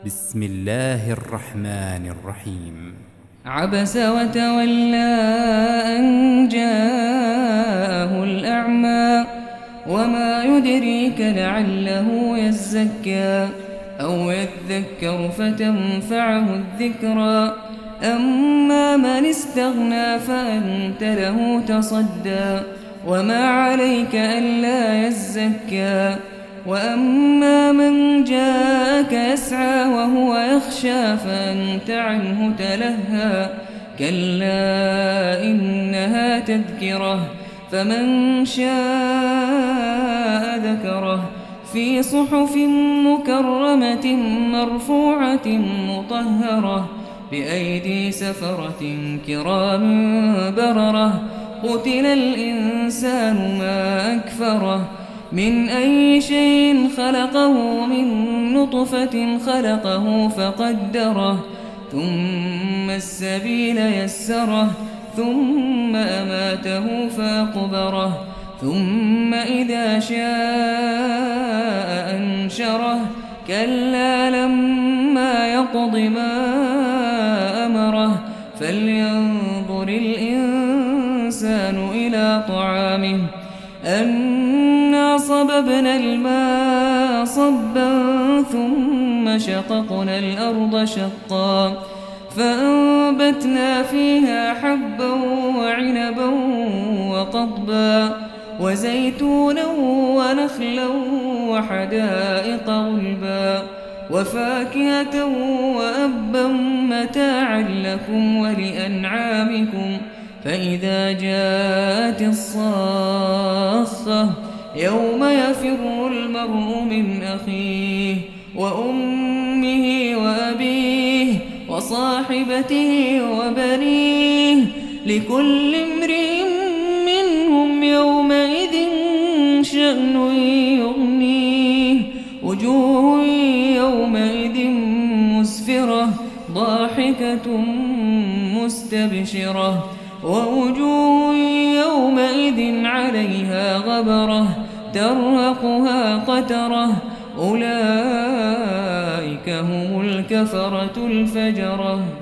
بسم الله الرحمن الرحيم. عبس وتولى أن جاءه الأعمى وما يدريك لعله يزكى أو يذكر فتنفعه الذكرى أما من استغنى فأنت له تصدى وما عليك ألا يزكى وأما من جاءك يسعى وهو يخشى فأنت عنه تلهى كلا إنها تذكرة فمن شاء ذكره في صحف مكرمة مرفوعة مطهرة بأيدي سفرة كرام بررة قتل الإنسان ما أكفره من أي شيء خلقه من نطفة خلقه فقدره ثم السبيل يسره ثم أماته فأقبره ثم إذا شاء أنشره كلا لما يقض ما أمره فلينظر الإنسان إلى طعامه أنا صببنا الماء صبا ثم شققنا الأرض شقا فأنبتنا فيها حبا وعنبا وقضبا وزيتونا ونخلا وحدائق غلبا وفاكهة وأبا متاعا لكم ولأنعامكم فإذا جاءت الصاخة يوم يفر المرء من أخيه وأمه وأبيه وصاحبته وبنيه لكل امرئ منهم يومئذ شأن يغنيه وجوه يومئذ مسفرة ضاحكة مستبشرة ووجوه يومئذ عليها غبرة ترهقها قترة أولئك هم الكفرة الفجرة.